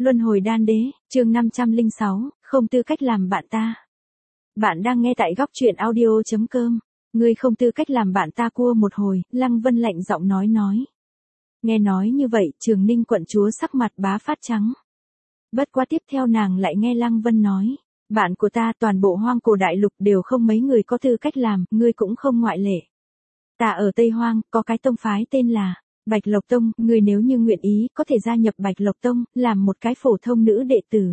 Luân hồi đan đế, chương 506, không tư cách làm bạn ta. Bạn đang nghe tại góc truyện audio.com. Ngươi không tư cách làm bạn ta cua một hồi, Lăng Vân lạnh giọng nói. Nghe nói như vậy, Trường Ninh quận chúa sắc mặt bá phát trắng. Bất quá tiếp theo nàng lại nghe Lăng Vân nói, bạn của ta toàn bộ hoang cổ đại lục đều không mấy người có tư cách làm, ngươi cũng không ngoại lệ. Ta ở Tây Hoang, có cái tông phái tên là Bạch Lộc Tông, ngươi nếu như nguyện ý, có thể gia nhập Bạch Lộc Tông, làm một cái phổ thông nữ đệ tử.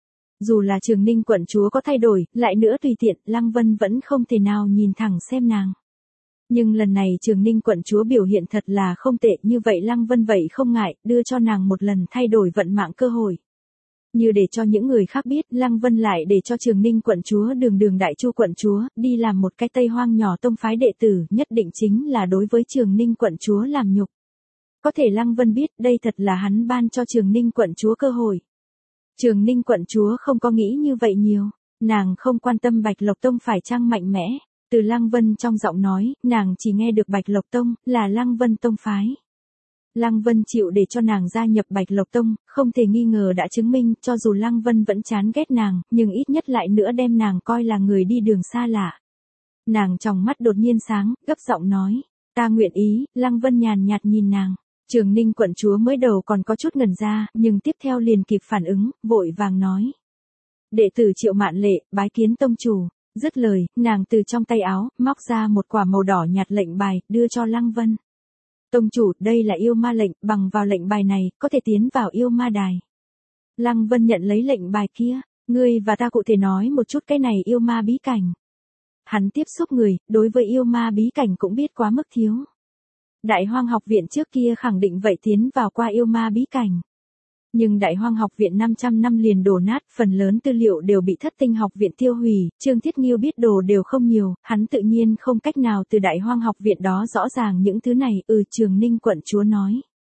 Dù là Trường Ninh quận chúa có thay đổi, lại nữa tùy tiện, Lăng Vân vẫn không thể nào nhìn thẳng xem nàng. Nhưng lần này Trường Ninh quận chúa biểu hiện thật là không tệ, như vậy Lăng Vân vậy không ngại, đưa cho nàng một lần thay đổi vận mạng cơ hội. Như để cho những người khác biết, Lăng Vân lại để cho Trường Ninh quận chúa Đường Đại Chu quận chúa, đi làm một cái Tây Hoang nhỏ tông phái đệ tử, nhất định chính là đối với Trường Ninh quận chúa làm nhục. Có thể Lăng Vân biết đây thật là hắn ban cho Trường Ninh quận chúa cơ hội. Trường Ninh quận chúa không có nghĩ như vậy nhiều, nàng không quan tâm Bạch Lộc Tông phải chăng mạnh mẽ, từ Lăng Vân trong giọng nói, nàng chỉ nghe được Bạch Lộc Tông, là Lăng Vân tông phái. Lăng Vân chịu để cho nàng gia nhập Bạch Lộc Tông, không thể nghi ngờ đã chứng minh cho dù Lăng Vân vẫn chán ghét nàng, nhưng ít nhất lại nữa đem nàng coi là người đi đường xa lạ. Nàng trong mắt đột nhiên sáng, gấp giọng nói, ta nguyện ý, Lăng Vân nhàn nhạt nhìn nàng. Trường Ninh quận chúa mới đầu còn có chút ngẩn ra, nhưng tiếp theo liền kịp phản ứng, vội vàng nói. Đệ tử Triệu Mạn Lệ, bái kiến tông chủ. Dứt lời, nàng từ trong tay áo, móc ra một quả màu đỏ nhạt lệnh bài, đưa cho Lăng Vân. Tông chủ, đây là yêu ma lệnh, bằng vào lệnh bài này, có thể tiến vào yêu ma đài. Lăng Vân nhận lấy lệnh bài kia, ngươi và ta cụ thể nói một chút cái này yêu ma bí cảnh. Hắn tiếp xúc người, đối với yêu ma bí cảnh cũng biết quá mức thiếu. Đại Hoang học viện trước kia khẳng định vậy tiến vào qua yêu ma bí cảnh. Nhưng Đại Hoang học viện 500 năm liền đổ nát, phần lớn tư liệu đều bị Thất Tinh học viện tiêu hủy, Trương Thiết Nghiêu biết đồ đều không nhiều, hắn tự nhiên không cách nào từ Đại Hoang học viện đó rõ ràng những thứ này, Trường Ninh quận chúa nói.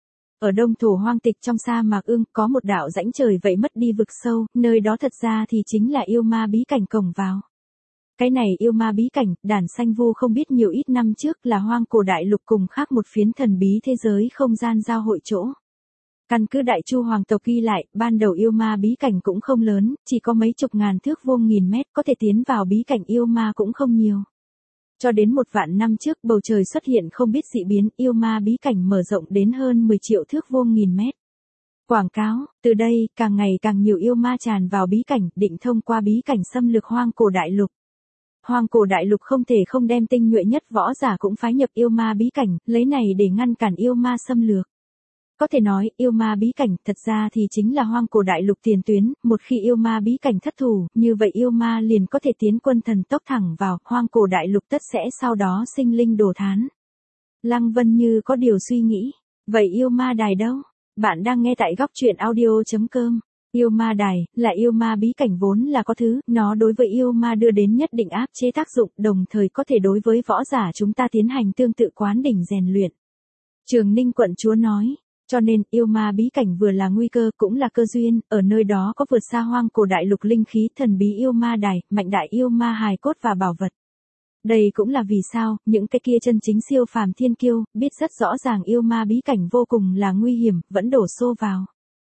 Ở đông thổ hoang tịch trong sa mạc Ương, có một đạo rãnh trời vậy mất đi vực sâu, nơi đó thật ra thì chính là yêu ma bí cảnh cổng vào. Cái này yêu ma bí cảnh, Đàn Xanh Vu không biết nhiều ít năm trước là hoang cổ đại lục cùng khác một phiến thần bí thế giới không gian giao hội chỗ. Căn cứ Đại Chu hoàng tộc ghi lại, ban đầu yêu ma bí cảnh cũng không lớn, chỉ có mấy chục ngàn thước vuông nghìn mét, có thể tiến vào bí cảnh yêu ma cũng không nhiều. Cho đến 1 vạn năm trước bầu trời xuất hiện không biết dị biến, yêu ma bí cảnh mở rộng đến hơn 10 triệu thước vuông nghìn mét. Quảng cáo, từ đây, càng ngày càng nhiều yêu ma tràn vào bí cảnh, định thông qua bí cảnh xâm lược hoang cổ đại lục. Hoang cổ đại lục không thể không đem tinh nhuệ nhất võ giả cũng phái nhập yêu ma bí cảnh, lấy này để ngăn cản yêu ma xâm lược. Có thể nói, yêu ma bí cảnh thật ra thì chính là hoang cổ đại lục tiền tuyến, một khi yêu ma bí cảnh thất thủ, như vậy yêu ma liền có thể tiến quân thần tốc thẳng vào, hoang cổ đại lục tất sẽ sau đó sinh linh đổ thán. Lăng Vân như có điều suy nghĩ, vậy yêu ma đài đâu? Bạn đang nghe tại góc truyện audio.com. Yêu ma đài, là yêu ma bí cảnh vốn là có thứ, nó đối với yêu ma đưa đến nhất định áp chế tác dụng, đồng thời có thể đối với võ giả chúng ta tiến hành tương tự quán đỉnh rèn luyện. Trường Ninh quận chúa nói, cho nên yêu ma bí cảnh vừa là nguy cơ cũng là cơ duyên, ở nơi đó có vượt xa hoang cổ đại lục linh khí thần bí yêu ma đài, mạnh đại yêu ma hài cốt và bảo vật. Đây cũng là vì sao, những cái kia chân chính siêu phàm thiên kiêu, biết rất rõ ràng yêu ma bí cảnh vô cùng là nguy hiểm, vẫn đổ xô vào.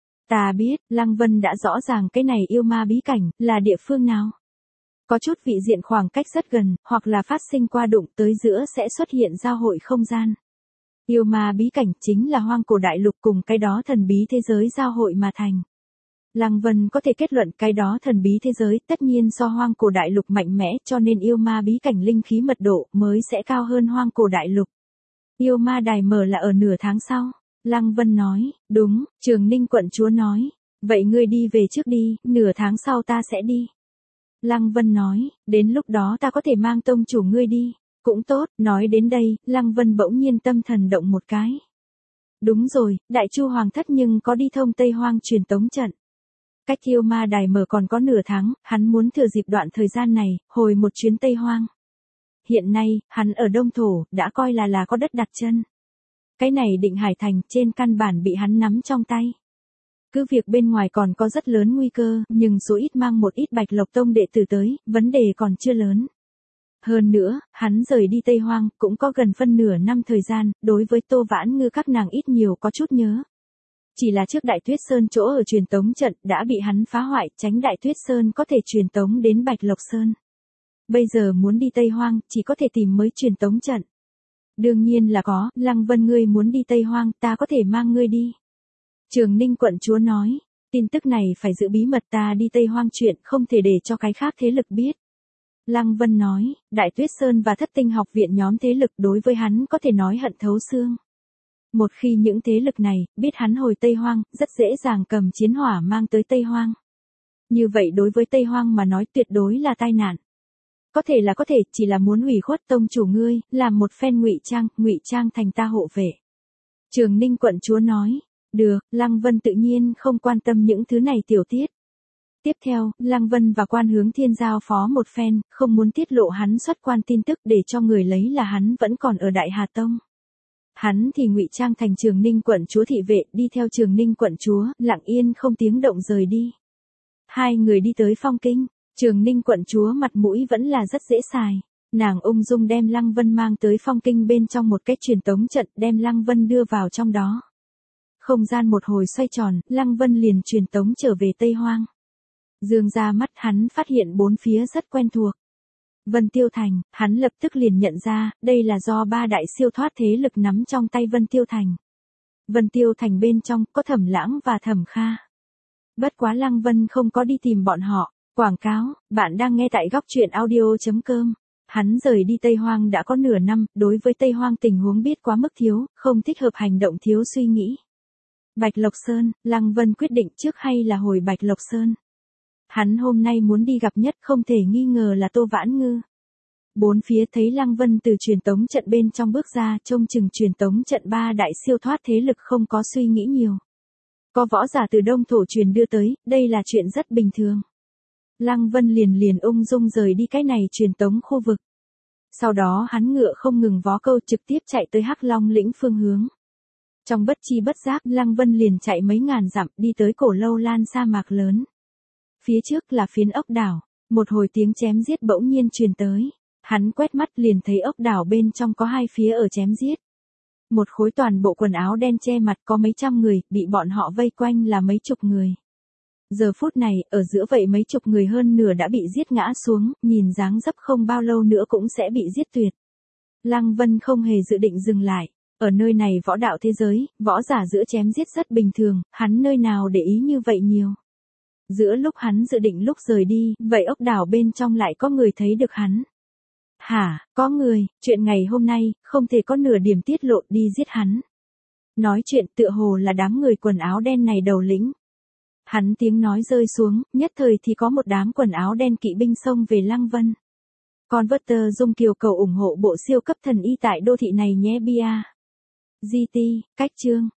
Ta biết, Lăng Vân đã rõ ràng cái này yêu ma bí cảnh, là địa phương nào. Có chút vị diện khoảng cách rất gần, hoặc là phát sinh qua đụng tới giữa sẽ xuất hiện giao hội không gian. Yêu ma bí cảnh chính là hoang cổ đại lục cùng cái đó thần bí thế giới giao hội mà thành. Lăng Vân có thể kết luận cái đó thần bí thế giới tất nhiên do hoang cổ đại lục mạnh mẽ cho nên yêu ma bí cảnh linh khí mật độ mới sẽ cao hơn hoang cổ đại lục. Yêu ma đài mở là ở nửa tháng sau. Lăng Vân nói, đúng, Trường Ninh quận chúa nói, vậy ngươi đi về trước đi, nửa tháng sau ta sẽ đi. Lăng Vân nói, đến lúc đó ta có thể mang tông chủ ngươi đi, cũng tốt, nói đến đây, Lăng Vân bỗng nhiên tâm thần động một cái. Đúng rồi, Đại Chu hoàng thất nhưng có đi thông Tây Hoang truyền tống trận. Cách yêu ma đài mở còn có nửa tháng, hắn muốn thừa dịp đoạn thời gian này, hồi một chuyến Tây Hoang. Hiện nay, hắn ở Đông Thổ, đã coi là có đất đặt chân. Cái này Định Hải Thành trên căn bản bị hắn nắm trong tay. Cứ việc bên ngoài còn có rất lớn nguy cơ, nhưng số ít mang một ít Bạch Lộc Tông đệ tử tới, vấn đề còn chưa lớn. Hơn nữa, hắn rời đi Tây Hoang, cũng có gần phân nửa năm thời gian, đối với Tô Vãn Ngư các nàng ít nhiều có chút nhớ. Chỉ là trước Đại Tuyết Sơn chỗ ở truyền tống trận đã bị hắn phá hoại, tránh Đại Tuyết Sơn có thể truyền tống đến Bạch Lộc Sơn. Bây giờ muốn đi Tây Hoang, chỉ có thể tìm mới truyền tống trận. Đương nhiên là có, Lăng Vân ngươi muốn đi Tây Hoang, ta có thể mang ngươi đi. Trường Ninh quận chúa nói, tin tức này phải giữ bí mật, ta đi Tây Hoang chuyện không thể để cho cái khác thế lực biết. Lăng Vân nói, Đại Tuyết Sơn và Thất Tinh học viện nhóm thế lực đối với hắn có thể nói hận thấu xương. Một khi những thế lực này biết hắn hồi Tây Hoang, rất dễ dàng cầm chiến hỏa mang tới Tây Hoang. Như vậy đối với Tây Hoang mà nói tuyệt đối là tai nạn. Có thể, chỉ là muốn hủy khuất tông chủ ngươi, làm một phen ngụy trang thành ta hộ vệ. Trường Ninh quận chúa nói, được, Lăng Vân tự nhiên không quan tâm những thứ này tiểu tiết. Tiếp theo, Lăng Vân và Quan Hướng Thiên giao phó một phen, không muốn tiết lộ hắn xuất quan tin tức để cho người lấy là hắn vẫn còn ở Đại Hà Tông. Hắn thì ngụy trang thành Trường Ninh quận chúa thị vệ, đi theo Trường Ninh quận chúa, lặng yên không tiếng động rời đi. Hai người đi tới Phong Kinh, Trường Ninh quận chúa mặt mũi vẫn là rất dễ xài. Nàng ung dung đem Lăng Vân mang tới Phong Kinh bên trong một cách truyền tống trận, đem Lăng Vân đưa vào trong đó. Không gian một hồi xoay tròn, Lăng Vân liền truyền tống trở về Tây Hoang. Dương ra mắt hắn phát hiện bốn phía rất quen thuộc. Vân Tiêu Thành, hắn lập tức liền nhận ra, đây là do ba đại siêu thoát thế lực nắm trong tay Vân Tiêu Thành. Vân Tiêu Thành bên trong có Thẩm Lãng và Thẩm Kha. Bất quá Lăng Vân không có đi tìm bọn họ. Quảng cáo, bạn đang nghe tại góc truyện audio.com. Hắn rời đi Tây Hoang đã có nửa năm, đối với Tây Hoang tình huống biết quá mức thiếu, không thích hợp hành động thiếu suy nghĩ. Bạch Lộc Sơn, Lăng Vân quyết định trước hay là hồi Bạch Lộc Sơn. Hắn hôm nay muốn đi gặp nhất không thể nghi ngờ là Tô Vãn Ngư. Bốn phía thấy Lăng Vân từ truyền tống trận bên trong bước ra, trông chừng truyền tống trận ba đại siêu thoát thế lực không có suy nghĩ nhiều. Có võ giả từ Đông Thổ truyền đưa tới, đây là chuyện rất bình thường. Lăng Vân liền ung dung rời đi cái này truyền tống khu vực. Sau đó hắn ngựa không ngừng vó câu trực tiếp chạy tới Hắc Long lĩnh phương hướng. Trong bất chi bất giác, Lăng Vân liền chạy mấy ngàn dặm đi tới Cổ Lâu Lan sa mạc lớn. Phía trước là phiến ốc đảo, một hồi tiếng chém giết bỗng nhiên truyền tới. Hắn quét mắt liền thấy ốc đảo bên trong có hai phía ở chém giết. Một khối toàn bộ quần áo đen che mặt có mấy trăm người, bị bọn họ vây quanh là mấy chục người. Giờ phút này, ở giữa vậy mấy chục người hơn nửa đã bị giết ngã xuống, nhìn dáng dấp không bao lâu nữa cũng sẽ bị giết tuyệt. Lăng Vân không hề dự định dừng lại. Ở nơi này võ đạo thế giới, võ giả giữa chém giết rất bình thường, hắn nơi nào để ý như vậy nhiều. Giữa lúc hắn dự định lúc rời đi, vậy ốc đảo bên trong lại có người thấy được hắn. Hả, có người, chuyện ngày hôm nay, không thể có nửa điểm tiết lộ đi giết hắn. Nói chuyện tựa hồ là đám người quần áo đen này đầu lĩnh. Hắn tiếng nói rơi xuống, nhất thời thì có một đám quần áo đen kỵ binh xông về Lăng Vân. Converter Dung Kiều cầu ủng hộ bộ siêu cấp thần y tại đô thị này nhé bia. GT, cách chương.